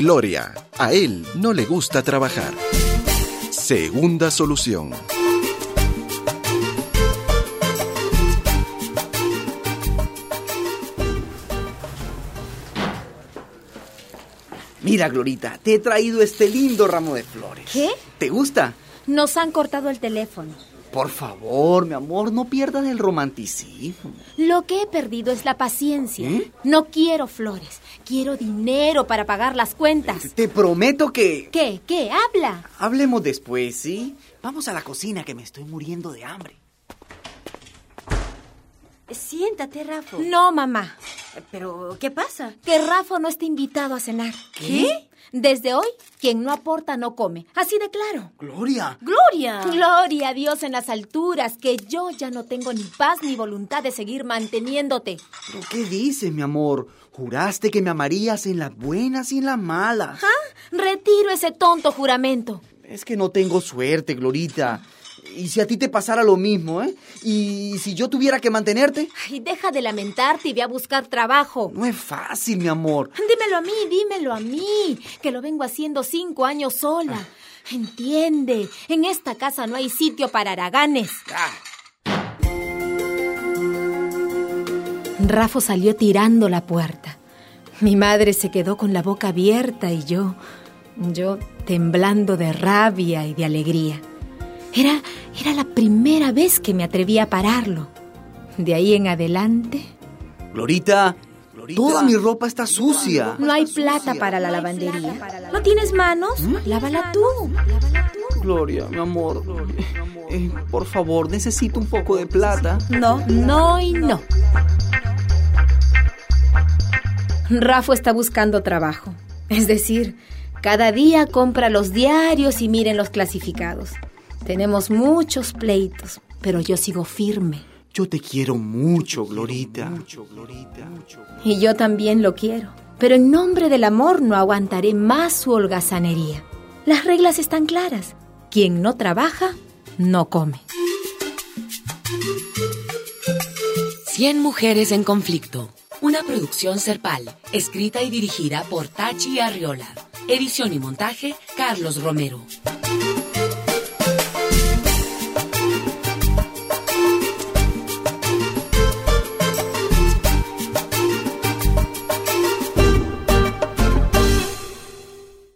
Gloria, a él no le gusta trabajar. Segunda solución. Mira, Glorita, te he traído este lindo ramo de flores. ¿Qué? ¿Te gusta? Nos han cortado el teléfono. Por favor, mi amor, no pierdas el romanticismo. Lo que he perdido es la paciencia. ¿Eh? No quiero flores, quiero dinero para pagar las cuentas. Te prometo que... ¿Qué? Habla. Hablemos después, ¿sí? Vamos a la cocina, que me estoy muriendo de hambre. Siéntate, Rafo. No, mamá. ¿Pero qué pasa? Que Rafa no está invitado a cenar. ¿Qué? Desde hoy, quien no aporta no come. Así de claro. Gloria. ¡Gloria! Gloria a Dios en las alturas, que yo ya no tengo ni paz ni voluntad de seguir manteniéndote. ¿Pero qué dices, mi amor? Juraste que me amarías en las buenas y en las malas. Retiro ese tonto juramento. Es que no tengo suerte, Glorita. Y si a ti te pasara lo mismo, ¿eh? Y si yo tuviera que mantenerte... Ay, deja de lamentarte y ve a buscar trabajo. No es fácil, mi amor. Dímelo a mí, que lo vengo haciendo 5 años sola. Entiende, en esta casa no hay sitio para haraganes. Rafa salió tirando la puerta. Mi madre se quedó con la boca abierta y yo temblando de rabia y de alegría. Era la primera vez que me atreví a pararlo. De ahí en adelante... Glorita, toda mi ropa está sucia. No hay plata para la lavandería. ¿No tienes manos? Lávala tú. Gloria, mi amor. Por favor, necesito un poco de plata. No y no. Rafa está buscando trabajo. Es decir, cada día compra los diarios y miren los clasificados. Tenemos muchos pleitos, pero yo sigo firme. Yo te quiero mucho, Glorita. Y yo también lo quiero. Pero en nombre del amor no aguantaré más su holgazanería. Las reglas están claras. Quien no trabaja, no come. 100 mujeres en conflicto. Una producción Serpal, escrita y dirigida por Tachi Arriola. Edición y montaje, Carlos Romero.